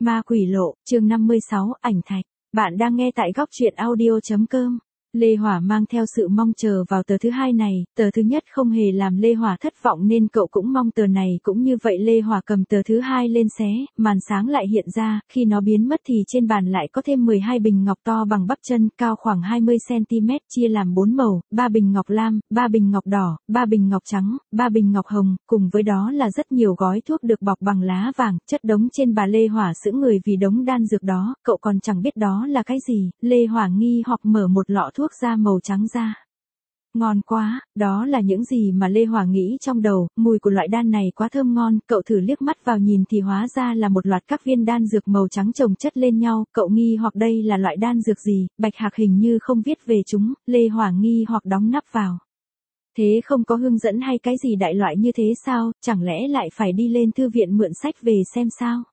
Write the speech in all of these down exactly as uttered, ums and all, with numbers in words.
Ma quỷ lộ, chương năm mươi sáu, ảnh thạch. Bạn đang nghe tại góc truyện audio.com. Lê Hỏa mang theo sự mong chờ vào tờ thứ hai này, tờ thứ nhất không hề làm Lê Hỏa thất vọng nên cậu cũng mong tờ này cũng như vậy. Lê Hỏa cầm tờ thứ hai lên xé, màn sáng lại hiện ra, khi nó biến mất thì trên bàn lại có thêm mười hai bình ngọc to bằng bắp chân, cao khoảng hai mươi xăng ti mét, chia làm bốn màu, ba bình ngọc lam, ba bình ngọc đỏ, ba bình ngọc trắng, ba bình ngọc hồng, cùng với đó là rất nhiều gói thuốc được bọc bằng lá vàng, chất đống trên bà. Lê Hỏa sững người vì đống đan dược đó, cậu còn chẳng biết đó là cái gì. Lê Hỏa nghi hoặc mở một lọ thuốc da màu trắng ra. Ngon quá, đó là những gì mà Lê Hỏa nghĩ trong đầu, mùi của loại đan này quá thơm ngon, cậu thử liếc mắt vào nhìn thì hóa ra là một loạt các viên đan dược màu trắng chồng chất lên nhau, cậu nghi hoặc đây là loại đan dược gì, Bạch Hạc hình như không viết về chúng. Lê Hỏa nghi hoặc đóng nắp vào. Thế không có hướng dẫn hay cái gì đại loại như thế sao, chẳng lẽ lại phải đi lên thư viện mượn sách về xem sao?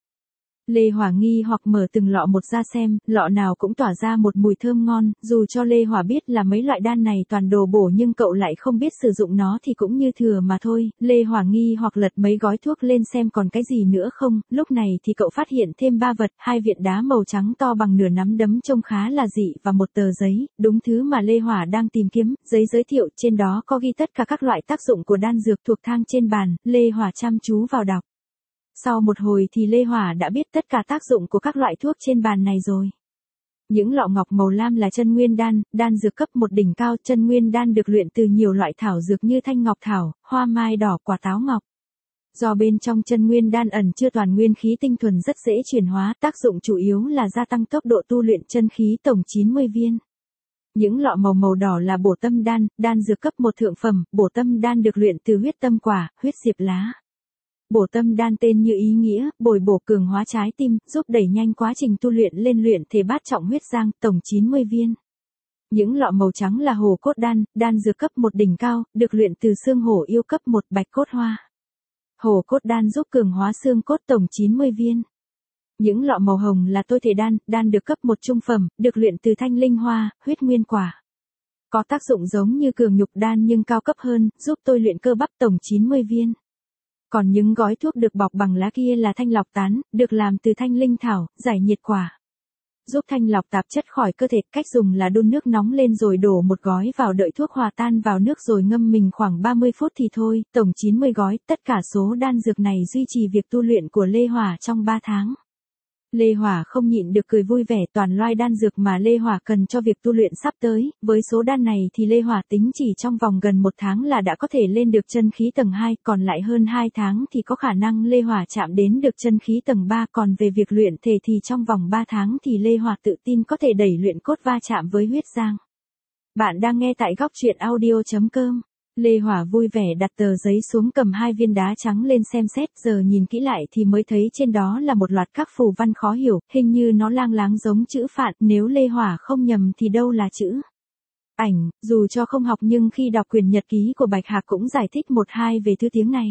Lê Hỏa nghi hoặc mở từng lọ một ra xem, lọ nào cũng tỏa ra một mùi thơm ngon, dù cho Lê Hỏa biết là mấy loại đan này toàn đồ bổ nhưng cậu lại không biết sử dụng nó thì cũng như thừa mà thôi. Lê Hỏa nghi hoặc lật mấy gói thuốc lên xem còn cái gì nữa không, lúc này thì cậu phát hiện thêm ba vật, hai viện đá màu trắng to bằng nửa nắm đấm trông khá là dị và một tờ giấy, đúng thứ mà Lê Hỏa đang tìm kiếm, giấy giới thiệu trên đó có ghi tất cả các loại tác dụng của đan dược thuộc thang trên bàn. Lê Hỏa chăm chú vào đọc. Sau một hồi thì Lê Hỏa đã biết tất cả tác dụng của các loại thuốc trên bàn này rồi. Những lọ ngọc màu lam là chân nguyên đan, đan dược cấp một đỉnh cao. Chân nguyên đan được luyện từ nhiều loại thảo dược như thanh ngọc thảo, hoa mai đỏ, quả táo ngọc. Do bên trong chân nguyên đan ẩn chứa toàn nguyên khí tinh thuần rất dễ chuyển hóa, tác dụng chủ yếu là gia tăng tốc độ tu luyện chân khí, tổng chín mươi viên. Những lọ màu màu đỏ là bổ tâm đan, đan dược cấp một thượng phẩm, bổ tâm đan được luyện từ huyết tâm quả, huyết diệp lá. Bổ tâm đan tên như ý nghĩa, bồi bổ cường hóa trái tim, giúp đẩy nhanh quá trình tu luyện lên luyện thể bát trọng huyết giang, tổng chín mươi viên. Những lọ màu trắng là hồ cốt đan, đan dược cấp một đỉnh cao, được luyện từ xương hổ yêu cấp một, bạch cốt hoa. Hồ cốt đan giúp cường hóa xương cốt, tổng chín mươi viên. Những lọ màu hồng là tôi thể đan, đan được cấp một trung phẩm, được luyện từ thanh linh hoa, huyết nguyên quả. Có tác dụng giống như cường nhục đan nhưng cao cấp hơn, giúp tôi luyện cơ bắp, tổng chín mươi viên. Còn những gói thuốc được bọc bằng lá kia là thanh lọc tán, được làm từ thanh linh thảo, giải nhiệt quả. Giúp thanh lọc tạp chất khỏi cơ thể, cách dùng là đun nước nóng lên rồi đổ một gói vào, đợi thuốc hòa tan vào nước rồi ngâm mình khoảng ba mươi phút thì thôi, tổng chín mươi gói, tất cả số đan dược này duy trì việc tu luyện của Lê Hỏa trong ba tháng. Lê Hỏa không nhịn được cười vui vẻ, toàn loại đan dược mà Lê Hỏa cần cho việc tu luyện sắp tới, với số đan này thì Lê Hỏa tính chỉ trong vòng gần một tháng là đã có thể lên được chân khí tầng hai, còn lại hơn hai tháng thì có khả năng Lê Hỏa chạm đến được chân khí tầng ba, còn về việc luyện thể thì trong vòng ba tháng thì Lê Hỏa tự tin có thể đẩy luyện cốt va chạm với huyết giang. Bạn đang nghe tại góc truyện audio.com. Lê Hỏa vui vẻ đặt tờ giấy xuống, cầm hai viên đá trắng lên xem xét, giờ nhìn kỹ lại thì mới thấy trên đó là một loạt các phù văn khó hiểu, hình như nó lang láng giống chữ phạn, nếu Lê Hỏa không nhầm thì đâu là chữ ảnh, dù cho không học nhưng khi đọc quyển nhật ký của Bạch Hạc cũng giải thích một hai về thứ tiếng này.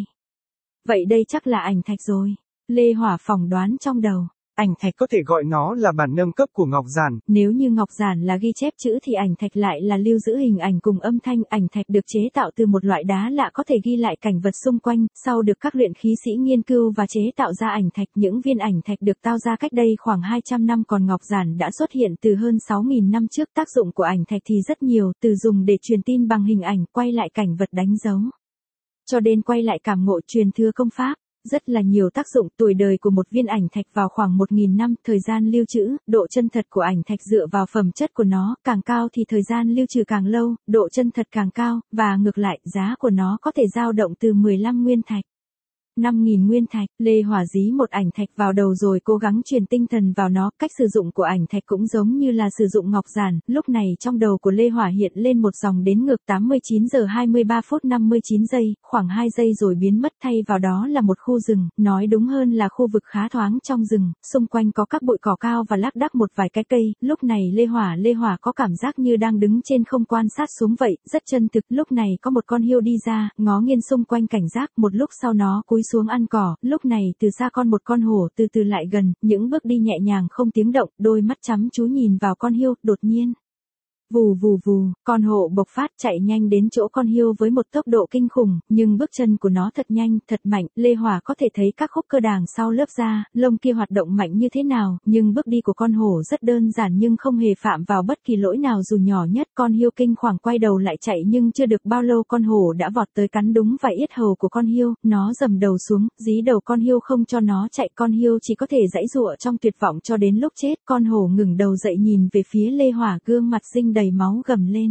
Vậy đây chắc là ảnh thạch rồi, Lê Hỏa phỏng đoán trong đầu. Ảnh thạch có thể gọi nó là bản nâng cấp của ngọc giản. Nếu như ngọc giản là ghi chép chữ thì ảnh thạch lại là lưu giữ hình ảnh cùng âm thanh. Ảnh thạch được chế tạo từ một loại đá lạ có thể ghi lại cảnh vật xung quanh, sau được các luyện khí sĩ nghiên cứu và chế tạo ra ảnh thạch. Những viên ảnh thạch được tạo ra cách đây khoảng hai trăm năm, còn ngọc giản đã xuất hiện từ hơn sáu nghìn năm trước. Tác dụng của ảnh thạch thì rất nhiều, từ dùng để truyền tin bằng hình ảnh, quay lại cảnh vật đánh dấu, cho đến quay lại cảm ngộ, truyền thừa công pháp. Rất là nhiều tác dụng. Tuổi đời của một viên ảnh thạch vào khoảng một nghìn năm, thời gian lưu trữ, độ chân thật của ảnh thạch dựa vào phẩm chất của nó, càng cao thì thời gian lưu trữ càng lâu, độ chân thật càng cao, và ngược lại, giá của nó có thể dao động từ mười lăm nguyên thạch, năm nghìn nguyên thạch. Lê Hỏa dí một ảnh thạch vào đầu rồi cố gắng truyền tinh thần vào nó. Cách sử dụng của ảnh thạch cũng giống như là sử dụng ngọc giản. Lúc này trong đầu của Lê Hỏa hiện lên một dòng đếm ngược tám mươi chín giờ hai mươi ba phút năm mươi chín giây, khoảng hai giây rồi biến mất, thay vào đó là một khu rừng, nói đúng hơn là khu vực khá thoáng trong rừng, xung quanh có các bụi cỏ cao và lác đác một vài cái cây. Lúc này Lê Hỏa Lê Hỏa có cảm giác như đang đứng trên không quan sát xuống vậy, rất chân thực. Lúc này có một con hươu đi ra, ngó nghiêng xung quanh cảnh giác, một lúc sau nó cúi xuống ăn cỏ. Lúc này từ xa con một con hổ từ từ lại gần, những bước đi nhẹ nhàng không tiếng động, đôi mắt chăm chú nhìn vào con hươu. Đột nhiên Vù vù vù, con hổ bộc phát chạy nhanh đến chỗ con hiêu với một tốc độ kinh khủng, nhưng bước chân của nó thật nhanh, thật mạnh, Lê Hòa có thể thấy các khúc cơ đàng sau lớp da, lông kia hoạt động mạnh như thế nào, nhưng bước đi của con hổ rất đơn giản nhưng không hề phạm vào bất kỳ lỗi nào dù nhỏ nhất. Con hiêu kinh khoảng quay đầu lại chạy nhưng chưa được bao lâu con hổ đã vọt tới cắn đúng phải yết hầu của con hiêu, nó dầm đầu xuống, dí đầu con hiêu không cho nó chạy, con hiêu chỉ có thể giãy giụa trong tuyệt vọng cho đến lúc chết. Con hổ ngẩng đầu dậy nhìn về phía Lê Hòa, gương mặt xinh đầy máu gầm lên.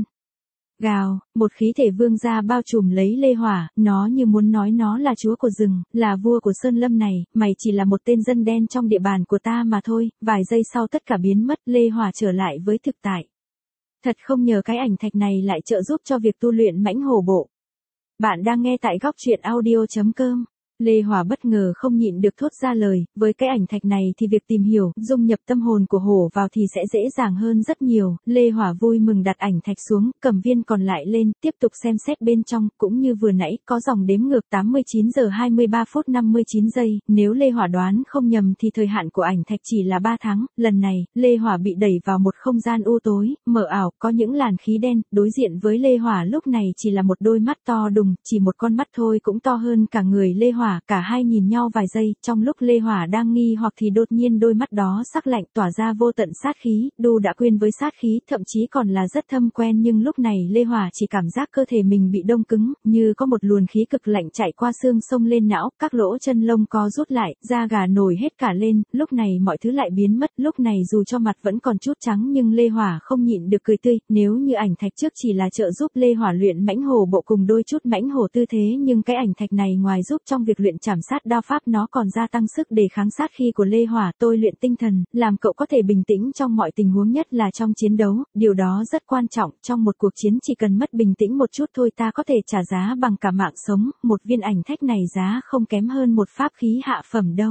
Gào, một khí thể vương gia bao trùm lấy Lê Hòa, nó như muốn nói nó là chúa của rừng, là vua của sơn lâm này, mày chỉ là một tên dân đen trong địa bàn của ta mà thôi. Vài giây sau tất cả biến mất, Lê Hòa trở lại với thực tại. Thật không nhờ cái ảnh thạch này lại trợ giúp cho việc tu luyện mãnh hổ bộ. Bạn đang nghe tại góc truyện audio chấm com. Lê Hòa bất ngờ không nhịn được thốt ra lời, với cái ảnh thạch này thì việc tìm hiểu, dung nhập tâm hồn của hổ vào thì sẽ dễ dàng hơn rất nhiều. Lê Hòa vui mừng đặt ảnh thạch xuống, cầm viên còn lại lên, tiếp tục xem xét bên trong, cũng như vừa nãy, có dòng đếm ngược tám mươi chín giờ hai mươi ba phút năm mươi chín giây, nếu Lê Hòa đoán không nhầm thì thời hạn của ảnh thạch chỉ là ba tháng. Lần này, Lê Hòa bị đẩy vào một không gian u tối, mờ ảo, có những làn khí đen, đối diện với Lê Hòa lúc này chỉ là một đôi mắt to đùng, chỉ một con mắt thôi cũng to hơn cả người Lê Hòa. Cả hai nhìn nhau vài giây, trong lúc Lê Hòa đang nghi hoặc thì đột nhiên đôi mắt đó sắc lạnh tỏa ra vô tận sát khí, đu đã quên với sát khí, thậm chí còn là rất thâm quen, nhưng lúc này Lê Hòa chỉ cảm giác cơ thể mình bị đông cứng, như có một luồng khí cực lạnh chạy qua xương xông lên não, các lỗ chân lông co rút lại, da gà nổi hết cả lên, lúc này mọi thứ lại biến mất, lúc này dù cho mặt vẫn còn chút trắng nhưng Lê Hòa không nhịn được cười tươi, nếu như ảnh thạch trước chỉ là trợ giúp Lê Hòa luyện mãnh hổ bộ cùng đôi chút mãnh hổ tư thế, nhưng cái ảnh thạch này ngoài giúp trong việc luyện trảm sát đao pháp nó còn gia tăng sức đề kháng sát khí của Lê Hòa. Tôi luyện tinh thần, làm cậu có thể bình tĩnh trong mọi tình huống, nhất là trong chiến đấu, điều đó rất quan trọng, trong một cuộc chiến chỉ cần mất bình tĩnh một chút thôi ta có thể trả giá bằng cả mạng sống, một viên ảnh thạch này giá không kém hơn một pháp khí hạ phẩm đâu.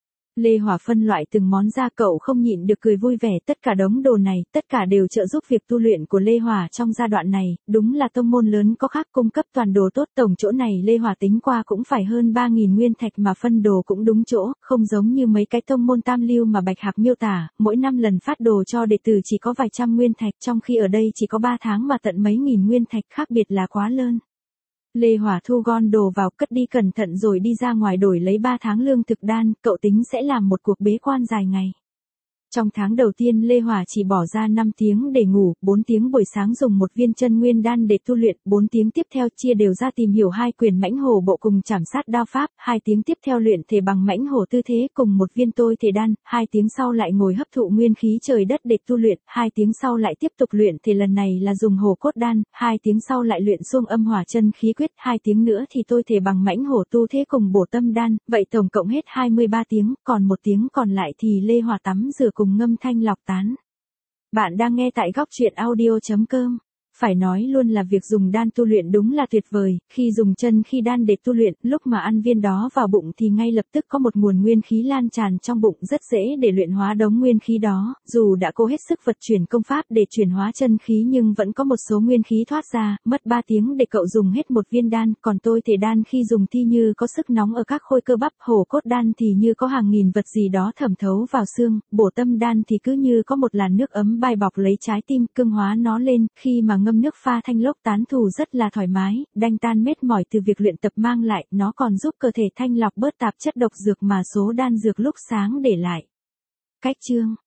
Lê Hòa phân loại từng món ra, cậu không nhịn được cười vui vẻ, tất cả đống đồ này, tất cả đều trợ giúp việc tu luyện của Lê Hòa trong giai đoạn này, đúng là tông môn lớn có khác cung cấp toàn đồ tốt, tổng chỗ này Lê Hòa tính qua cũng phải hơn ba nghìn nguyên thạch mà phân đồ cũng đúng chỗ, không giống như mấy cái tông môn tam lưu mà Bạch Hạc miêu tả, mỗi năm lần phát đồ cho đệ tử chỉ có vài trăm nguyên thạch, trong khi ở đây chỉ có ba tháng mà tận mấy nghìn nguyên thạch, khác biệt là quá lớn. Lê Hòa thu gom đồ vào, cất đi cẩn thận rồi đi ra ngoài đổi lấy ba tháng lương thực đan, cậu tính sẽ làm một cuộc bế quan dài ngày. Trong tháng đầu tiên Lê Hòa chỉ bỏ ra năm tiếng để ngủ, bốn tiếng buổi sáng dùng một viên chân nguyên đan để tu luyện, bốn tiếng tiếp theo chia đều ra tìm hiểu hai quyền mãnh hổ bộ cùng trảm sát đao pháp, hai tiếng tiếp theo luyện thể bằng mãnh hổ tư thế cùng một viên tôi thể đan, hai tiếng sau lại ngồi hấp thụ nguyên khí trời đất để tu luyện, hai tiếng sau lại tiếp tục luyện thể, lần này là dùng hổ cốt đan, hai tiếng sau lại luyện xung âm hỏa chân khí quyết, hai tiếng nữa thì tôi thể bằng mãnh hổ tu thế cùng bổ tâm đan, vậy tổng cộng hết hai mươi ba tiếng, còn một tiếng còn lại thì Lê Hòa tắm rửa cùng ngâm thanh lọc tán. Bạn đang nghe tại góc truyện audio chấm com. Phải nói luôn là việc dùng đan tu luyện đúng là tuyệt vời, khi dùng chân khi đan để tu luyện, lúc mà ăn viên đó vào bụng thì ngay lập tức có một nguồn nguyên khí lan tràn trong bụng, rất dễ để luyện hóa đống nguyên khí đó, dù đã cố hết sức vật chuyển công pháp để chuyển hóa chân khí nhưng vẫn có một số nguyên khí thoát ra, mất ba tiếng để cậu dùng hết một viên đan, còn tôi thể đan khi dùng thì như có sức nóng ở các khối cơ bắp, hổ cốt đan thì như có hàng nghìn vật gì đó thẩm thấu vào xương, bổ tâm đan thì cứ như có một làn nước ấm bay bọc lấy trái tim, cương hóa nó lên, khi mà ngâm nước pha thanh lốc tán thù rất là thoải mái, đanh tan mệt mỏi từ việc luyện tập mang lại, nó còn giúp cơ thể thanh lọc bớt tạp chất độc dược mà số đan dược lúc sáng để lại. Cách chương